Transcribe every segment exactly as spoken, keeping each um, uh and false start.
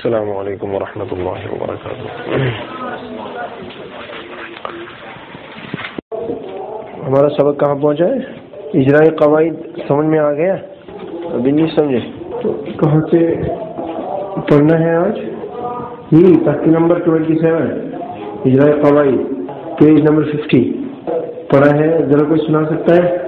السلام علیکم ورحمۃ اللہ وبرکاتہ. ہمارا سبق کہاں پہنچا ہے؟ اجرائی قواعد سمجھ میں آ گیا؟ ابھی نہیں سمجھے تو کہاں سے پڑھنا ہے آج؟ یہ تختی نمبر ٹوینٹی سیون اجرائی قواعد پیج نمبر ففٹی پڑھا ہے. ذرا کوئی سنا سکتا ہے؟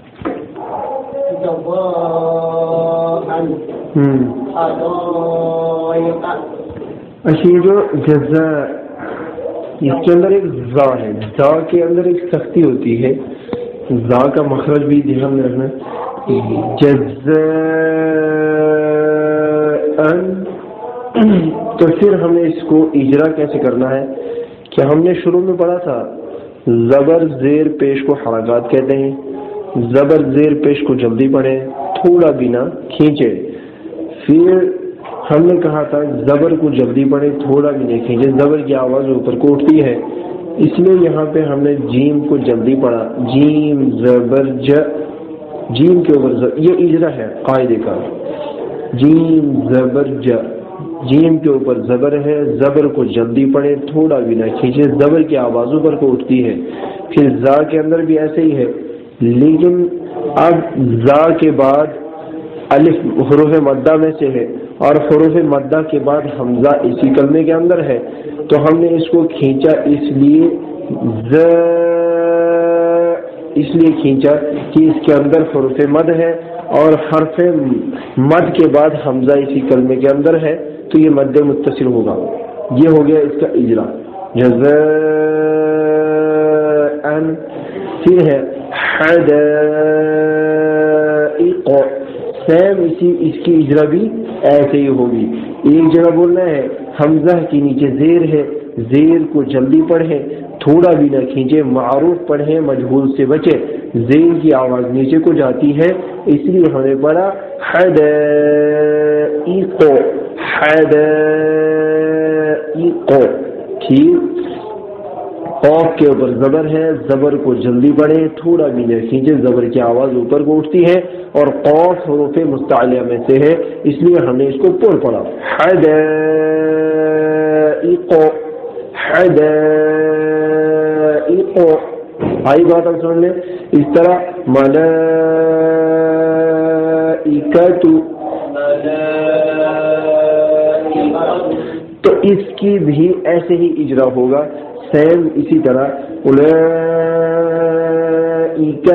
اچھا، یہ جو جزا اس کے اندر ایک زا ہے، زا کے اندر ایک سختی ہوتی ہے، زا کا مخرج بھی دھیان میں رکھنا. جزا تو پھر ہمیں اس کو اجرا کیسے کرنا ہے کہ ہم نے شروع میں پڑھا تھا زبر زیر پیش کو حرکات کہتے ہیں. زبر زیر پیش کو جلدی پڑھیں، تھوڑا بھی نہ کھینچے. پھر ہم نے کہا تھا زبر کو جلدی پڑھیں، تھوڑا بھی نہیں کھینچے. زبر کی آواز اوپر کو اٹھتی ہے، اس لیے یہاں پہ ہم نے جیم کو جلدی پڑھا. جیم زبر ج، جیم کے اوپر زبر، یہ اجرا ہے قاعدے کا. جیم زبر ج، جیم کے اوپر زبر ہے، زبر کو جلدی پڑھیں، تھوڑا بھی نہ کھینچے. زبر کی آواز اوپر کو اٹھتی ہے. پھر زا کے اندر بھی ایسے ہی ہے، لیکن اب زا کے بعد الف حروف مدہ میں سے ہے اور حروف مدہ کے بعد حمزہ اسی کلمے کے اندر ہے، تو ہم نے اس کو کھینچا، اس لیے ز اس لیے کھینچا کہ اس کے اندر حروف مد ہے اور حرف مد کے بعد حمزہ اسی کلمے کے اندر ہے، تو یہ مد متصل ہوگا. یہ ہو گیا اس کا اجرا. جزاء. پھر ہے حدائق، سیم اسی اس کی اجرا بھی ایسے ہی ہوگی. ایک جگہ بولنا ہے حمزہ کے نیچے زیر ہے، زیر کو جلدی پڑھیں، تھوڑا بھی نہ کھینچے. معروف پڑھیں، مجہول سے بچے. زیر کی آواز نیچے کو جاتی ہے، اس لیے ہم نے پڑھا حدائق، حدائق. ٹھیک. قاف کے اوپر زبر ہے، زبر کو جلدی پڑھیں، تھوڑا بھی نہ کھینچے. زبر کی آواز اوپر کو اٹھتی ہے اور قاف حروف مستعلیہ میں سے ہے، اس لیے ہم نے اس کو پور پڑھا. حدائق، حدائق. آئی بات آپ سمجھ لیں. اس طرح ملائکۃ، تو اس کی بھی ایسے ہی اجرا ہوگا، سیم اسی طرح. اولئک،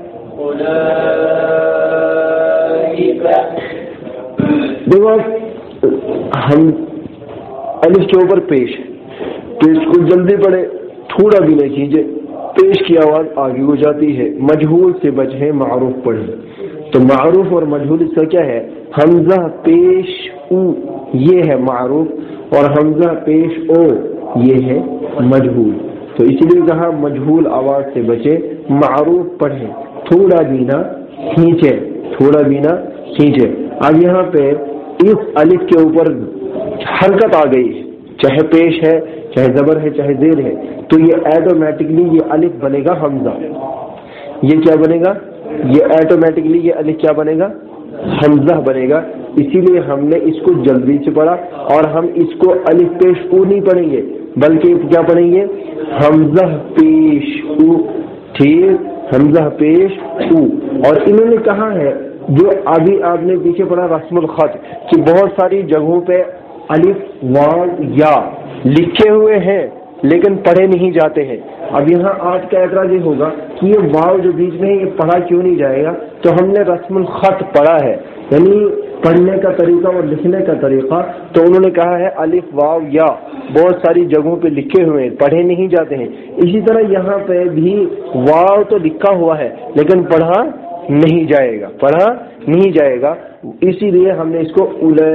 دیکھو ہم الف کے اوپر پیش، پیش کو جلدی پڑھے، تھوڑا بھی نہیں کیجیے. پیش کی آواز آگے ہو جاتی ہے. مجہول سے بچیں، معروف پڑھیں. تو معروف اور مجہول اس کا کیا ہے؟ حمزہ پیش او یہ ہے معروف اور حمزہ پیش او یہ ہے مجہول. تو اسی لیے کہا مجہول آواز سے بچے، معروف پڑھیں، تھوڑا بھی نہ کھینچے، تھوڑا بھی نہ کھینچے. اب یہاں پہ اس الف کے اوپر حرکت آ گئی ہے، چاہے پیش ہے، چاہے زبر ہے، چاہے زیر ہے، تو یہ ایٹومیٹکلی یہ الف بنے گا حمزہ. یہ کیا بنے گا؟ یہ ایٹومیٹکلی یہ الف کیا بنے گا؟ حمزہ بنے گا. اسی لیے ہم نے اس کو جلدی سے پڑھا اور ہم اس کو الف پیش او نہیں پڑھیں گے بلکہ کیا پڑھیں گے؟ حمزہ پیش او. ٹھیک، حمزہ پیش او. اور انہوں نے کہا ہے جو ابھی آپ نے پیچھے پڑھا رسم الخط کہ بہت ساری جگہوں پہ الف واو یا لکھے ہوئے ہیں لیکن پڑھے نہیں جاتے ہیں. اب یہاں آج کا اعتراض یہ ہوگا کہ یہ واو جو بیچ میں ہے یہ پڑھا کیوں نہیں جائے گا؟ تو ہم نے رسم الخط پڑھا ہے، یعنی پڑھنے کا طریقہ اور لکھنے کا طریقہ. تو انہوں نے کہا ہے الف واو یا بہت ساری جگہوں پہ لکھے ہوئے ہیں، پڑھے نہیں جاتے ہیں. اسی طرح یہاں پہ بھی واو تو لکھا ہوا ہے لیکن پڑھا نہیں جائے گا، پڑھا نہیں جائے گا. اسی لیے ہم نے اس کو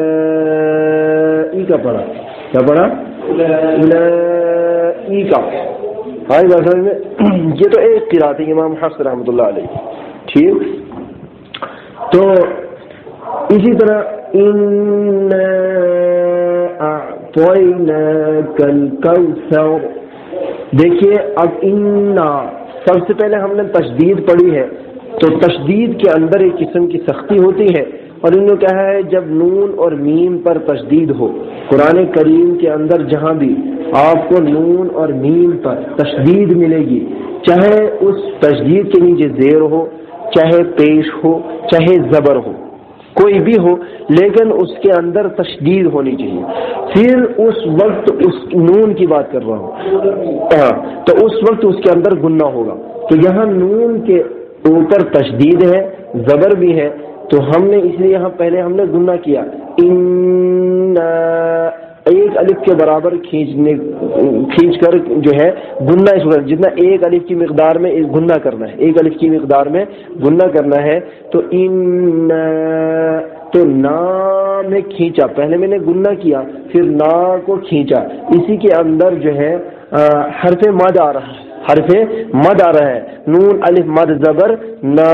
اولئک پڑھا. کیا پڑھا؟ اولئک. ہاں بات میں یہ تو ایک قرات ہے امام حفص رحمۃ اللہ علیہ. ٹھیک. تو اسی طرح اِنَّا أَعْطَيْنَاكَ الْكَوْثَرَ. دیکھیے اب اِنَّا سب سے پہلے ہم نے تشدید پڑھی ہے، تو تشدید کے اندر ایک قسم کی سختی ہوتی ہے اور انہوں نے کہا ہے جب نون اور میم پر تشدید ہو، قرآن کریم کے اندر جہاں بھی آپ کو نون اور میم پر تشدید ملے گی، چاہے اس تشدید کے نیچے زیر ہو، چاہے پیش ہو، چاہے زبر ہو، کوئی بھی ہو، لیکن اس کے اندر تشدید ہونی چاہیے، پھر اس وقت اس نون کی بات کر رہا ہوں ہاں تو اس وقت اس کے اندر گنہ ہوگا۔ تو یہاں نون کے اوپر تشدید ہے، زبر بھی ہے، تو ہم نے اس لیے یہاں پہلے ہم نے گنہ کیا، ان ایک الف کے برابر کھینچنے کھینچ کر جو ہے گنہ، اس وقت جتنا ایک الف کی مقدار میں گنہ کرنا ہے، ایک الف کی مقدار میں گنہ کرنا ہے، تو ان تو نا میں کھینچا، پہلے میں نے گنہ کیا پھر نا کو کھینچا، اسی کے اندر جو ہے حرف مد آ رہا ہے، حرف مد آ رہا ہے، نون الف مد زبر نا،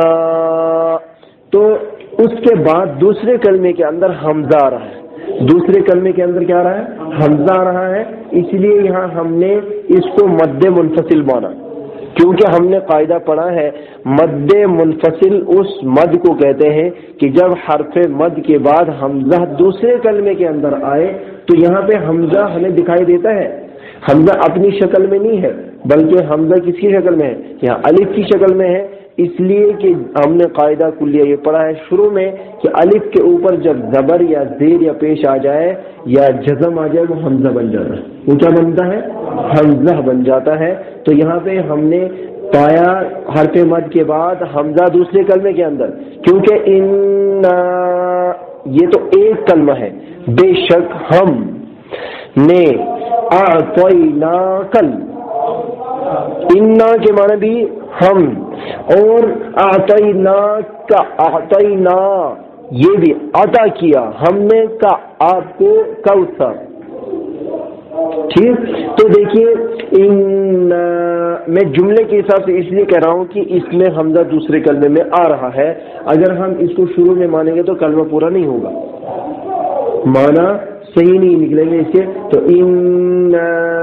تو اس کے بعد دوسرے کلمے کے اندر حمزہ آ رہا ہے، دوسرے کلمے کے اندر کیا آ رہا ہے؟ حمزہ آ رہا ہے، اس لیے یہاں ہم نے اس کو مد منفصل مانا، کیونکہ ہم نے قاعدہ پڑھا ہے مد منفصل اس مد کو کہتے ہیں کہ جب حرف مد کے بعد حمزہ دوسرے کلمے کے اندر آئے، تو یہاں پہ حمزہ ہمیں دکھائی دیتا ہے، حمزہ اپنی شکل میں نہیں ہے بلکہ حمزہ کس کی شکل میں ہے؟ یہاں الف کی شکل میں ہے، اس لیے کہ ہم نے قاعدہ کلیہ یہ پڑھا ہے شروع میں کہ الف کے اوپر جب زبر یا زیر یا پیش آ جائے یا جزم آ جائے وہ حمزہ بن جاتا ہے، وہ کیا بنتا ہے؟ حمزہ بن جاتا ہے۔ تو یہاں پہ ہم نے پایا حرف مد کے بعد حمزہ دوسرے کلمے کے اندر، کیونکہ ان یہ تو ایک کلمہ ہے، بے شک ہم نے اعطیناکل، انا کے معنی بھی ہم، اور اعطینا کا اعطینا یہ بھی عطا کیا ہم نے کا آپ کو کوثر، ٹھیک۔ تو دیکھیے ان میں جملے کے حساب سے اس لیے کہہ رہا ہوں کہ اس میں حمزہ دوسرے کلمے میں آ رہا ہے، اگر ہم اس کو شروع میں مانیں گے تو کلمہ پورا نہیں ہوگا، معنی صحیح نہیں نکلیں گے اس کے۔ تو ان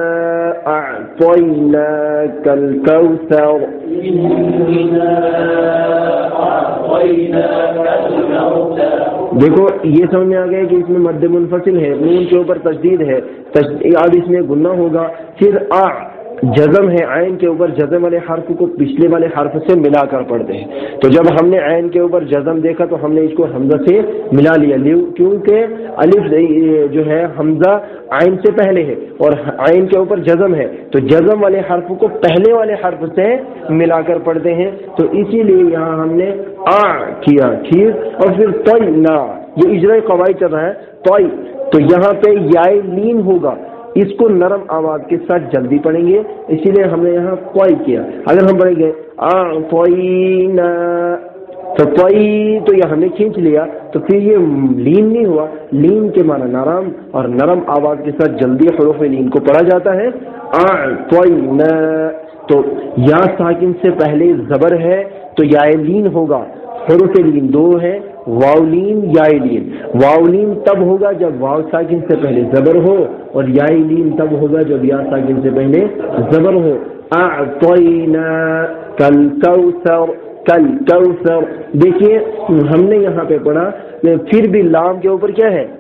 اعطیناک الکوثر، دیکھو یہ سمجھ میں آ گیا کہ اس میں مد منفصل ہے، نون کے اوپر تشدید ہے، اب اس میں گنہ ہوگا، پھر آ جزم ہے، عین کے اوپر جزم والے حرف کو پچھلے والے حرف سے ملا کر پڑھتے ہیں، تو جب ہم نے عین کے اوپر جزم دیکھا تو ہم نے اس کو حمزہ سے ملا لیا، کیونکہ الف جو ہے حمزہ عین سے پہلے ہے اور عین کے اوپر جزم ہے، تو جزم والے حرف کو پہلے والے حرف سے ملا کر پڑھتے ہیں، تو اسی لیے یہاں ہم نے آ کیا، ٹھیک۔ اور پھر طینا، یہ اجراء قواعد چل رہا ہے، طی، تو یہاں پہ یائے لین ہوگا، اس کو نرم آواز کے ساتھ جلدی پڑھیں گے، اسی لیے ہم نے یہاں طی کیا۔ اگر ہم پڑھیں گے اعطینا تو طی، تو یہ ہم نے کھینچ لیا، تو پھر یہ لین نہیں ہوا، لین کے معنی نرم، اور نرم آواز کے ساتھ جلدی حروف لین کو پڑھا جاتا ہے اعطینا، تو یا ساکن سے پہلے زبر ہے تو یا لین ہوگا، حروف لین دو ہے، واولین یائلین، واولین تب ہوگا جب واو ساکن سے پہلے زبر ہو، اور یائلین تب ہوگا جب یا ساکن سے پہلے زبر ہو۔ اعطینا کل کوثر، کل کوثر، دیکھیے ہم نے یہاں پہ پڑھا پھر بھی لام کے اوپر کیا ہے؟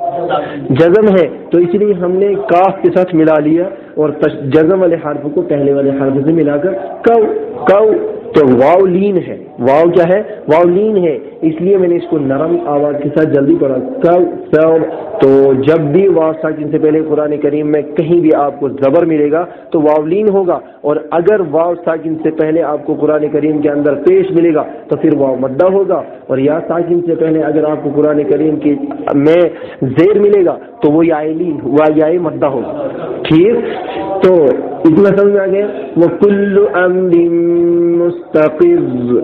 جزم ہے، تو اس لیے ہم نے کاف کے ساتھ ملا لیا اور جزم والے حرف کو پہلے والے حرف سے ملا کر کو کو، تو واو لین ہے، واو کیا ہے؟ واو لین ہے، اس لیے میں نے اس کو نرم آواز کے ساتھ جلدی پڑھا کو سو۔ تو جب بھی واو ساکن سے پہلے قرآن کریم میں کہیں بھی آپ کو زبر ملے گا تو واو لین ہوگا، اور اگر واو ساکن سے پہلے آپ کو قرآن کریم کے اندر پیش ملے گا تو پھر واو مدہ ہوگا، اور یا ساکن سے پہلے اگر آپ کو قرآن کریم کی میں زیر ملے گا تو وہ یا لین ہوا، یا مدہ ہوگا، ٹھیک۔ تو اتنا سمجھ میں آ گیا۔ وَكُلُّ أَمْرٍ مُسْتَقِرٌ،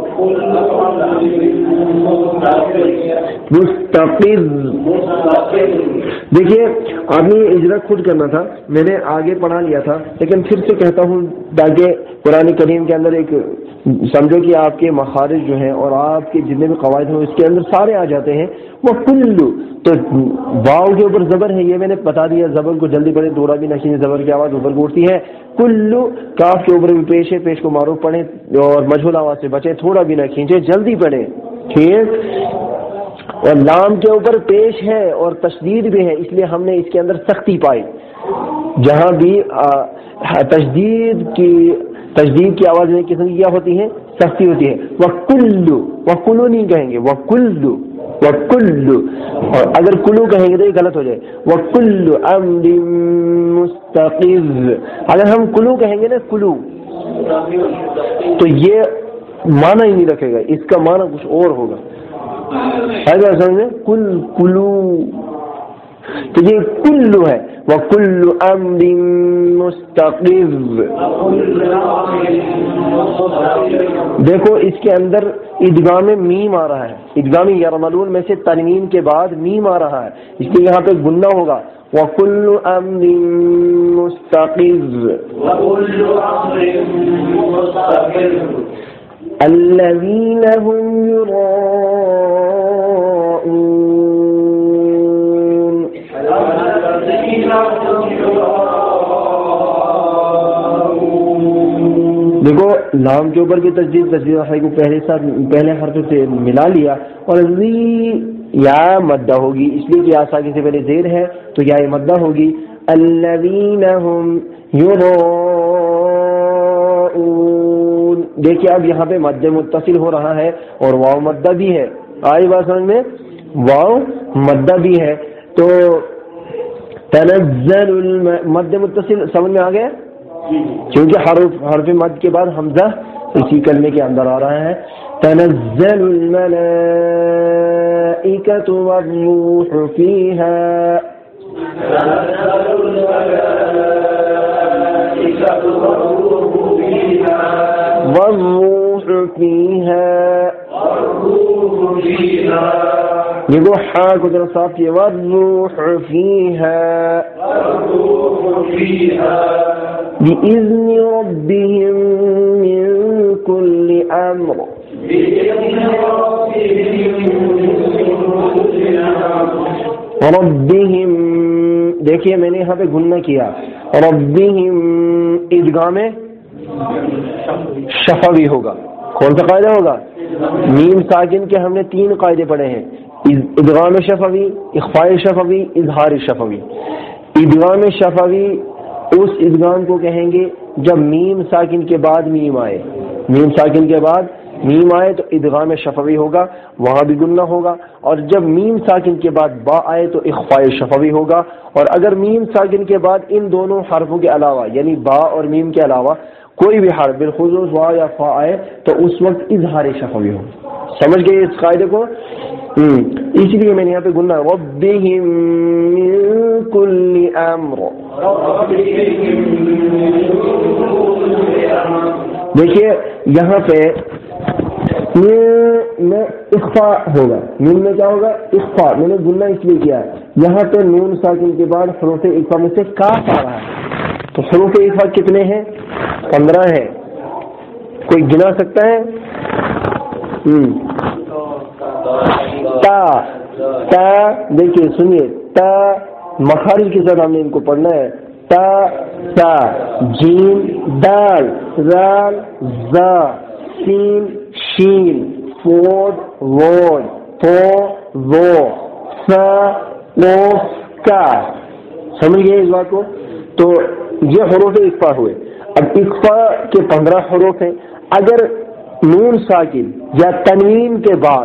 مستقر، دیکھیے آپ نے یہ اجرا خود کرنا تھا، میں نے آگے پڑھا لیا تھا لیکن پھر سے کہتا ہوں تاکہ قرآن کریم کے اندر ایک سمجھو کہ آپ کے مخارج جو ہیں اور آپ کے جتنے بھی قواعد ہیں اس کے اندر سارے آ جاتے ہیں۔ وہ کلو، تو واو کے اوپر زبر ہے، یہ میں نے بتا دیا، زبر کو جلدی پڑھے، دوڑا بھی نہ کھینچے، زبر کی آواز اوپر کو اٹھتی ہے۔ کلو، کاف کے اوپر بھی پیش ہے، پیش کو معروف پڑھیں اور مجہول آواز سے بچیں، تھوڑا بھی نہ کھینچے، جلدی پڑھیں، ٹھیک۔ اور لام کے اوپر پیش ہے اور تشدید بھی ہے، اس لیے ہم نے اس کے اندر سختی پائی. جہاں بھی تشدید کی تشدید کی آواز میں قسم کی کیا ہوتی ہے؟ سختی ہوتی ہے. وَكُلُّ وَكُلُّ نہیں کہیں گے، وَكُلُّ وَكُلُّ، اور اگر کلو کہیں گے تو یہ غلط ہو جائے. وَكُلُّ أَمْرٍ مُسْتَقِرٍ، اگر ہم کلو کہیں گے نا کلو تو یہ معنی ہی نہیں رکھے گا، اس کا معنی کچھ اور ہوگا. ایسا سمجھے کل کلو تو یہ کلو ہے. وَكُلُّ أَمْرٍ مُسْتَقِرٍ. دیکھو اس کے اندر ادغام میم آ رہا ہے، ادغام یرملون میں سے تنوین کے بعد میم آ رہا ہے، اس لیے یہاں پہ گنہ ہوگا. وَكُلُّ أَمْرٍ مُسْتَقِرٍ الَّذِينَ هُمْ يُرَاءُونَ. دیکھو لام کے اوپر بھی تجدید تجدید کو پہلے ساتھ پہلے حرف سے ملا لیا، اور ذی یا مدہ ہوگی، اس لیے کہ آساکی سے پہلے زیر ہے تو یا مدہ ہوگی. الذین هم یراؤون. دیکھیے اب یہاں پہ مد متصل ہو رہا ہے اور واو مدہ بھی ہے. آئی بات سمجھ میں؟ واو مدہ بھی ہے تو تنزل مد متصل سمجھ میں آ گیا، کیونکہ حرف حرف مد کے بعد حمزہ اسی کلمے کے اندر آ رہا ہے. تنزل الملائکۃ والروح فیہا. والروح فیہا. یہ وہ ہاں کو ذرا صاف کیے. والروح فیہا بِإِذْنِ رَبِّهِمْ مِنْ كُلِّ أَمْرٍ. رَبِّهِمْ دیکھیے میں نے یہاں پہ گنہ کیا. رَبِّهِمْ ادغام شفوی ہوگا. کون سا قاعدہ ہوگا؟ میم ساکن کے ہم نے تین قاعدے پڑھے ہیں، ادغام شفوی، اخفاء شفوی، اظہار شفوی. ادغام شفوی اس ادغام کو کہیں گے جب میم ساکن کے بعد میم آئے، میم ساکن کے بعد میم آئے تو ادغام شفوی ہوگا، وہاں بھی گنہ ہوگا. اور جب میم ساکن کے بعد با آئے تو اخفاء شفوی ہوگا. اور اگر میم ساکن کے بعد ان دونوں حرفوں کے علاوہ یعنی با اور میم کے علاوہ کوئی بھی حرف بالخصوص وا یا فا آئے تو اس وقت اظہار شفوی ہوگا. سمجھ گئے اس قاعدے کو؟ اس لیے میں نے یہاں پہ گنہ ربہم من کل امر. دیکھیے یہاں پہ میں اخفاء ہوگا، نون میں کیا ہوگا؟ اخفاء. میں نے گنہ اس لیے کیا ہے یہاں پہ نون ساکن کے بعد حروف اخفاء میں سے کاف آ رہا ہے. تو حروف اخفاء کتنے ہیں؟ پندرہ ہے. کوئی گنا سکتا ہے؟ تا تا دیکھیے سنیے، تا مخارج کے ساتھ ہم نے ان کو پڑھنا ہے. تا تا جیم دال زال زا سین شین فوڈ ووڈ پو وو سا قوف کا. سمجھ گئے اس بات کو؟ تو یہ حروف اخفاء ہوئے. اب اخفاء کے پندرہ حروف ہیں. اگر نون ساکن یا تنوین کے بعد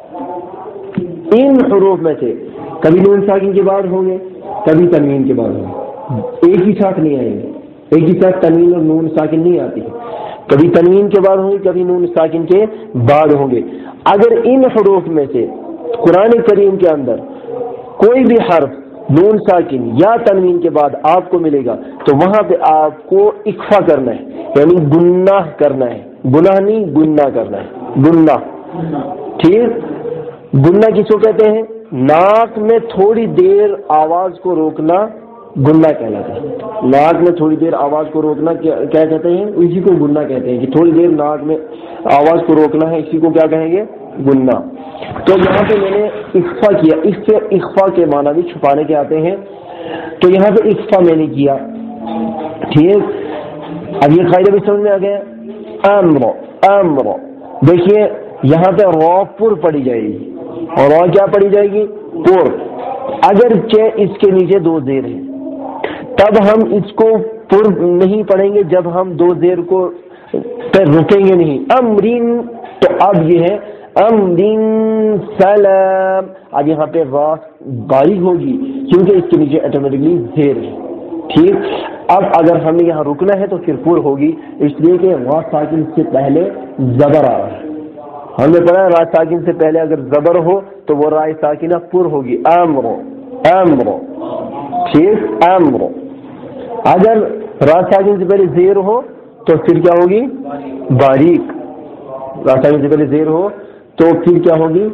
ان حروف میں سے کبھی نون ساکن کے بعد ہوں گے کبھی تنوین کے بعد ہوں گے، ایک ہی ساتھ نہیں آئیں گے. ایک ہی ساتھ تنوین اور نون ساکن نہیں آتی ہے، کبھی تنوین کے بعد ہوں گے کبھی نون ساکن کے بعد ہوں گے. اگر ان حروف میں سے قرآن کریم کے اندر کوئی بھی حرف نون ساکن یا تنوین کے بعد آپ کو ملے گا تو وہاں پہ آپ کو اخفا کرنا ہے، یعنی گناہ کرنا ہے. گناہ نہیں گناہ کرنا ہے، گناہ. ٹھیک؟ گناہ کس کو کہتے ہیں؟ ناک میں تھوڑی دیر آواز کو روکنا گناہ کہلاتا ہے. ناک میں تھوڑی دیر آواز کو روکنا کیا کہتے ہیں؟ اسی کو گناہ کہتے ہیں کہ تھوڑی دیر ناک میں آواز کو روکنا ہے، اسی کو کیا کہیں گے؟ گناہ. تو یہاں پہ میں نے اخفا کیا. اس سے اخفا کے معنی بھی چھپانے کے آتے ہیں، تو یہاں پہ اخفا میں نے کیا. ٹھیک؟ اب یہ قاعدہ بھی سمجھ میں آ گیا. امر امر دیکھیے یہاں پہ رو پر پڑی جائے گی، اور را کیا پڑی جائے گی؟ پر. اگرچہ اس کے نیچے دو زیر ہیں تب ہم اس کو پر نہیں پڑھیں گے جب ہم دو زیر کو پر رکیں گے نہیں. امرین تو اب یہ ہے امرین سلام. اب یہاں پہ را باریک ہوگی کیونکہ اس کے نیچے آٹومیٹکلی زیر ہے. ٹھیک. اب اگر ہمیں یہاں رکنا ہے تو پھر پر ہوگی، اس لیے کہ را ساکن سے پہلے زبر آ رہا ہے. ہمیں پتا ہے را ساکن سے پہلے اگر زبر ہو تو وہ را ساکنہ پر ہوگی. امرو امرو. ٹھیک. امرو. اگر را ساکن سے پہلے زیر ہو تو پھر کیا ہوگی؟ باریک. را ساکن سے پہلے زیر ہو تو پھر کیا ہوگی؟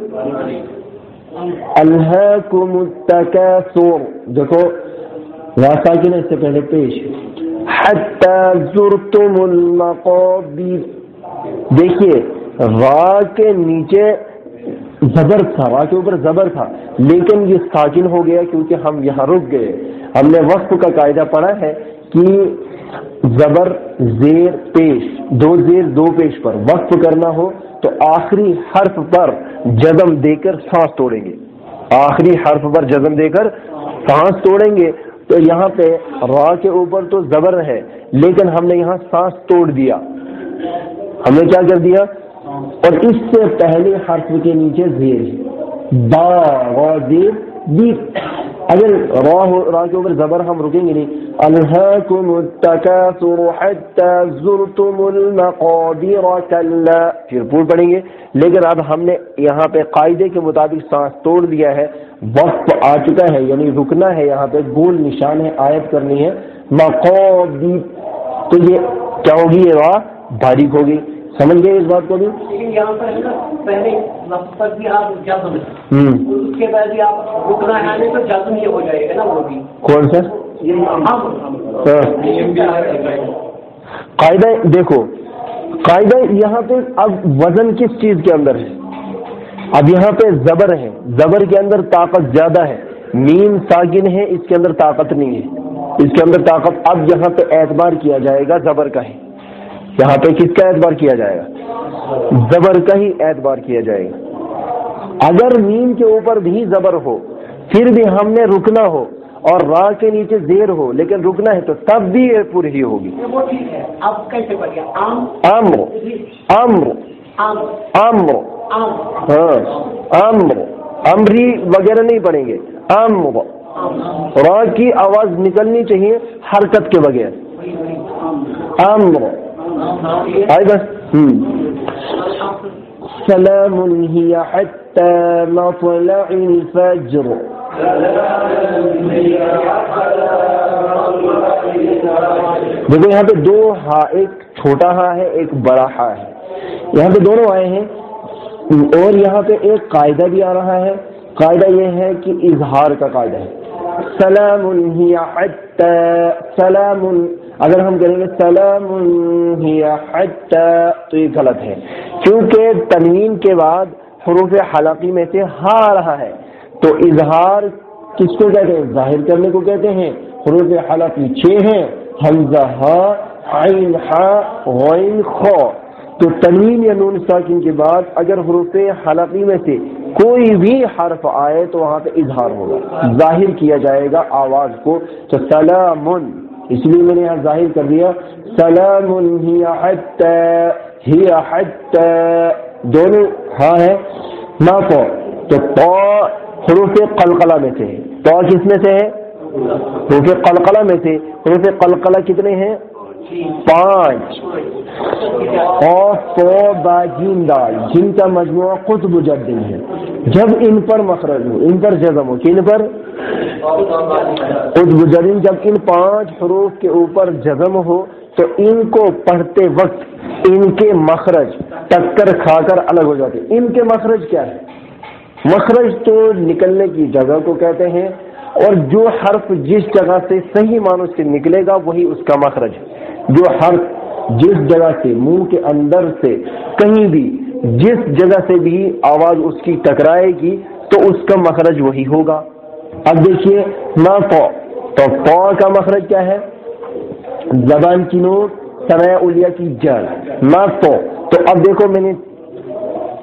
الہاکم التکاثر. دیکھو را ساکن اس سے پہلے پیش. حتی زرتم المقابر. دیکھیے را کے نیچے زبر تھا، را کے اوپر زبر تھا، لیکن یہ ساکن ہو گیا کیونکہ ہم یہاں رک گئے. ہم نے وقف کا قاعدہ پڑھا ہے کہ زبر زیر پیش، دو زیر دو پیش پر وقف کرنا ہو تو آخری حرف پر جزم دے کر سانس توڑیں گے. آخری حرف پر جزم دے کر سانس توڑیں گے. تو یہاں پہ را کے اوپر تو زبر ہے لیکن ہم نے یہاں سانس توڑ دیا. ہم نے کیا کر دیا؟ اور اس سے پہلے حرف کے نیچے زیر با را زیر بی. اگر را ہو، را کے اوپر زبر ہم رکیں گے نہیں. الہاکم التکاثر حتی زرتم المقابر کلا، پھر پور پڑھیں گے. لیکن اب ہم نے یہاں پہ قاعدے کے مطابق سانس توڑ دیا ہے، وقت آ چکا ہے، یعنی رکنا ہے. یہاں پہ گول نشان ہے، آیت کرنی ہے مقابر. تو یہ کیا ہوگی؟ یہ را باریک ہوگی. سمجھ گئے اس بات کو بھی؟ لیکن یہاں پر پہلے لفظ پر بھی آپ جزم ہے، اس کے بعد بھی آپ رکنا ہے تو جزم یہ ہو جائے گا نا. وہ بھی کون سا قاعدہ؟ دیکھو قاعدہ یہاں پہ اب وزن کس چیز کے اندر ہے؟ اب یہاں پہ زبر ہے، زبر کے اندر طاقت زیادہ ہے. میم ساکن ہے، اس کے اندر طاقت نہیں ہے. اس کے اندر طاقت، اب یہاں پہ اعتبار کیا جائے گا زبر کا ہے. یہاں پہ کس کا اعتبار کیا جائے گا؟ زبر کا ہی اعتبار کیا جائے گا. اگر میم کے اوپر بھی زبر ہو پھر بھی ہم نے رکنا ہو اور را کے نیچے زیر ہو لیکن رکنا ہے تو تب بھی یہ پوری ہی ہوگی. وہ ٹھیک ہے. اب کیسے پڑھ گیا؟ امر امر امر. ہاں امر. امری وغیرہ نہیں پڑھیں گے. امر. را کی آواز نکلنی چاہیے حرکت کے بغیر. امر. آئی بس. سلام ہی حتی مطلع الفجر. دیکھو یہاں پہ دو ہا، ایک چھوٹا ہا ہے ایک بڑا ہا ہے. یہاں پہ دونوں آئے ہیں اور یہاں پہ ایک قاعدہ بھی آ رہا ہے. قاعدہ یہ ہے کہ اظہار کا قاعدہ ہے. سلام ہی حتی، سلام اگر ہم کریں گے سلام ہی حتی تو یہ غلط ہے کیونکہ تنوین کے بعد حروف حلقی میں سے ہا آ رہا ہے. تو اظہار کس کو کہتے ہیں؟ ظاہر کرنے کو کہتے ہیں. حروف حلقی چھ ہیں، حمزہ ہا، عین ہا، غین خا. تو تنوین یا نون ساکن کے بعد اگر حروف حلقی میں سے کوئی بھی حرف آئے تو وہاں پہ اظہار ہوگا، ظاہر کیا جائے گا آواز کو. تو سلامن، اس لیے میں نے یہاں ظاہر کر دیا سلام ہی حتی، ہی حتی دونوں ہاں ہے. ما پا تو پا حروف قلقلہ میں سے ہے. پا کس میں سے ہے؟ حروف قلقلہ میں سے. حروف قلقلہ کتنے ہیں؟ پانچ. جیم دال، جن کا مجموعہ قطب جدن ہے. جب ان پر مخرج ہو، ان پر جزم ہو، کن پر؟ قطب جدن. جب ان پانچ حروف کے اوپر جزم ہو تو ان کو پڑھتے وقت ان کے مخرج ٹکر کھا کر الگ ہو جاتے. ان کے مخرج کیا ہے؟ مخرج تو نکلنے کی جگہ کو کہتے ہیں اور جو حرف جس جگہ سے صحیح معنوں سے نکلے گا وہی اس کا مخرج. جو حرف جس جگہ سے منہ کے اندر سے کہیں بھی جس جگہ سے بھی آواز اس کی ٹکرائے گی تو اس کا مخرج وہی ہوگا. اب دیکھیے ما پا، تو پا کا مخرج کیا ہے؟ زبان کی نوٹ، ثنایا اولیا کی جڑ. ما پا. تو اب دیکھو میں نے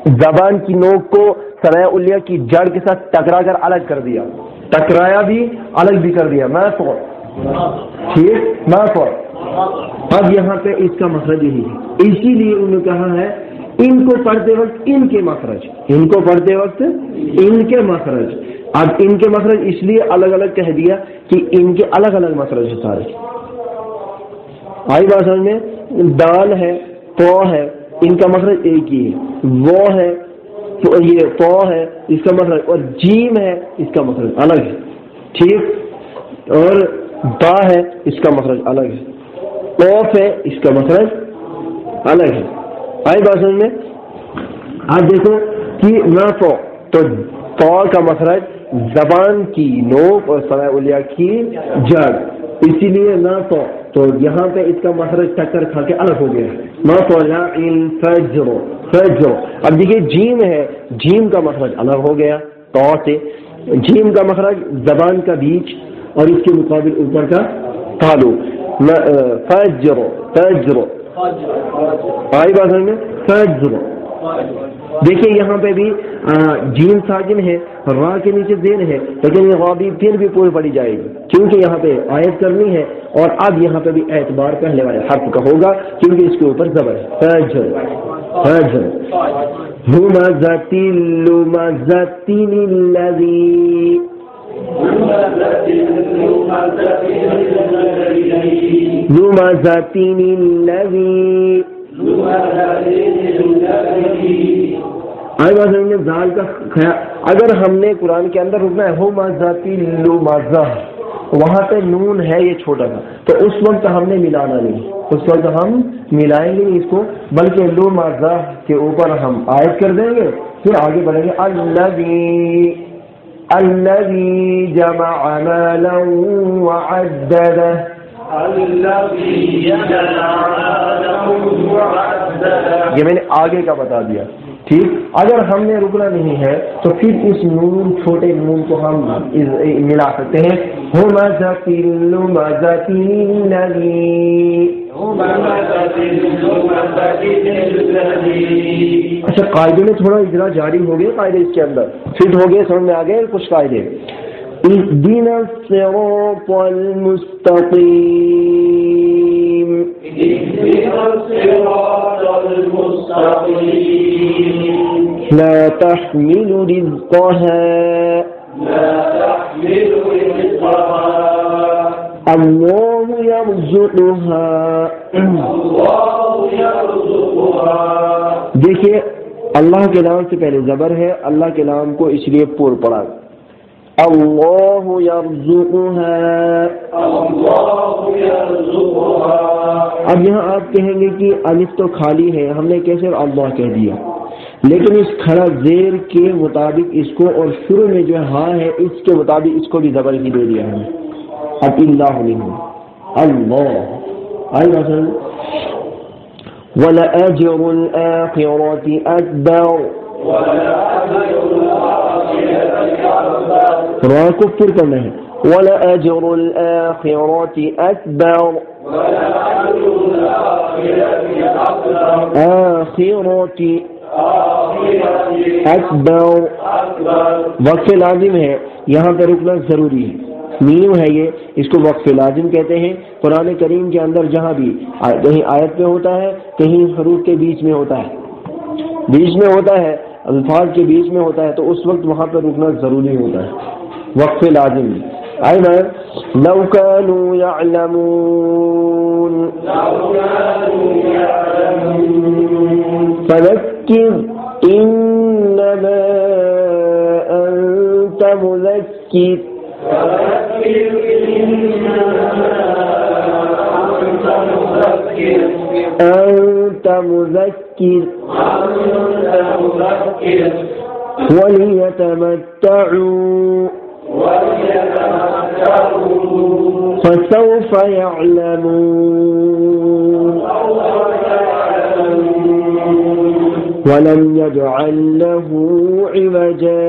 زبان کی نوک کو ثنایا علیہ کی جڑ کے ساتھ ٹکرا کر الگ کر دیا، ٹکرایا بھی الگ بھی کر دیا، میں فور ٹھیک میں فور۔ اب یہاں پہ اس کا مخرج یہی ہے، اسی لیے انہوں نے کہا ہے ان کو پڑھتے وقت ان کے مخرج، ان کو پڑھتے وقت ان کے مخرج۔ اب ان کے مخرج اس لیے الگ الگ کہہ دیا کہ ان کے الگ الگ مخرج ہیں سارے۔ آئی بات سمجھ میں؟ دال ہے، تو ہے، ان کا مخرج ایک ہی ہے، وہ ہے تو یہ تو ہے اس کا مخرج، اور جیم ہے اس کا مخرج الگ ہے ٹھیک، اور با ہے اس کا مخرج الگ ہے، قوف ہے اس کا مخرج الگ ہے۔ آئی بات سمجھ میں؟ آپ دیکھو کہ نہ تو تو تو کا مخرج زبان کی نوک اور ثنایا علیہ کی جڑ، اسی لیے نہ تو تو یہاں پہ اس کا مخرج ٹکر کھا کے الگ ہو گیا، نہ تو لا الفجر فجر۔ اب دیکھیے جیم ہے، جیم کا مخرج الگ ہو گیا تو سے، جیم کا مخرج زبان کا بیچ اور اس کے مقابل اوپر کا تالو، فجر فجر۔ آئی بات میں فجر۔ دیکھیے یہاں پہ بھی جیم ساکن ہے، را کے نیچے زین ہے، لیکن یہ غابی پھر بھی پوری پڑی جائے گی کیونکہ یہاں پہ آیت کرنی ہے، اور اب یہاں پہ بھی اعتبار پہلے والے حرف کا ہوگا کیونکہ اس کے اوپر زبر ہے۔ فجر فجر ہمزۃ لمزۃ الذی لمزۃ الذی آئی بات سمجھیں؟ زال کا خیال اگر ہم نے قرآن کے اندر رکنا ہے ہو مذاتی لو مذا، وہاں پہ نون ہے یہ چھوٹا تھا، تو اس وقت ہم نے ملانا نہیں، اس وقت ہم ملائیں گے نہیں اس کو، بلکہ لو مذا کے اوپر ہم آیت کر دیں گے، پھر آگے بڑھیں گے الذی الذی جمع مالا وعددہ، یہ میں نے آگے کا بتا دیا ٹھیک۔ اگر ہم نے رکنا نہیں ہے تو پھر اس نون چھوٹے نون کو ہم ملا سکتے ہیں، ہمزۃ لمزۃ الذی۔ اچھا قاعدے میں تھوڑا اجرا جاری ہو گئے، قاعدے اس کے اندر فٹ ہو گئے، سمجھ میں آ گئے کچھ قاعدے۔ اهدنا الصراط المستقيم اهدنا الصراط المستقيم لا تحمل رزقها لا تحمل رزقها الله يرزقها الله يرزقها۔ دیکھیے اللہ کے نام سے پہلے زبر ہے، اللہ کے نام کو اس لیے پور پڑا، اللہ یرزقها اللہ یرزقها۔ اب یہاں آپ کہیں گے کہ الف تو خالی ہے، ہم نے کیسے اللہ کہہ دیا، لیکن اس کھڑا زیر کے مطابق اس کو، اور شروع میں جو ہاں ہے اس کے مطابق اس کو بھی زبر ہی دے دیا ہے، اب اللہ نہیں ہو اللہ۔ آئی مثلا وَلَأَجْرُ الْآخِرَةِ أَكْبَرُ، را کو پھر کرنا ہے، وَلَأَجْرُ الْآخِرَةِ أَكْبَرُ آخِرَةِ أكبر۔ وقف لازم ہے، یہاں پہ رکنا ضروری ہے، میم ہے یہ، اس کو وقف لازم کہتے ہیں۔ قرآن کریم کے اندر جہاں بھی کہیں آیت میں ہوتا ہے، کہیں حروف کے بیچ میں ہوتا ہے، بیچ میں ہوتا ہے، الفاظ کے بیچ میں ہوتا ہے، تو اس وقت وہاں پہ رکنا ضروری ہوتا ہے، وقف لازم۔ آئی میں لو كانوا يعلمون فذكر انما انت مذكر انت مذكر وليتمتعوا فسوف يعلمون ولم يجعل له عوجا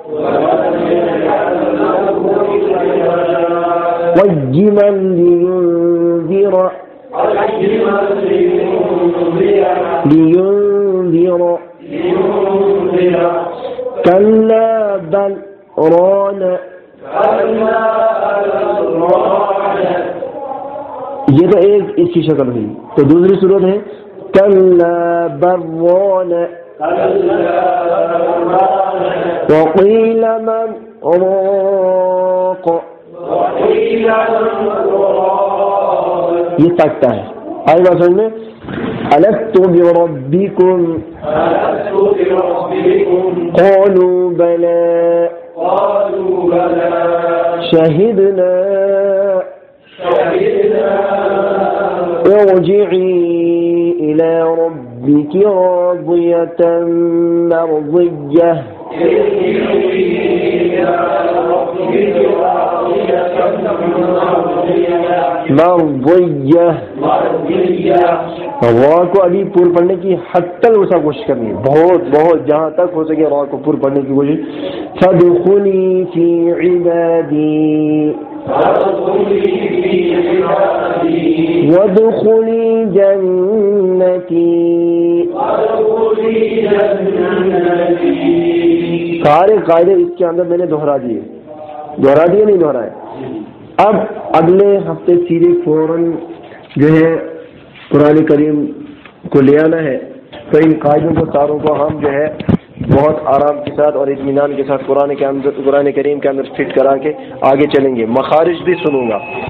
قيما لينذر لينذر کلا بل ران، یہ تو ایک اس کی شکل ہوئی. تو دوسری صورت ہے کلا بل ران وقیل من راق، یہ تکتا ہے. آئی بات سمجھ میں؟ ألست بربكم قالوا بلى شهدنا ارجعي إلى ربك راضية مرضية مرضية. را کو ابھی پور پڑھنے کی حد تک اسا کوشش کرنی ہے، بہت بہت جہاں تک ہو سکے را کو پور پڑھنے کی کوشش. فادخلی فی عبادی وادخلی جنتی. سارے قاعدے اس کے اندر میں نے دہرا دیے، دہرا دیے نہیں دہرائے. اب اگلے ہفتے سیدھے فوراً جو ہے قرآن کریم کو لے آنا ہے. تو ان قاعدوں کو تاروں کو ہم جو ہے بہت آرام کے ساتھ اور اطمینان کے ساتھ قرآن کے اندر قرآن کریم کے اندر فٹ کرا کے آگے چلیں گے. مخارج بھی سنوں گا.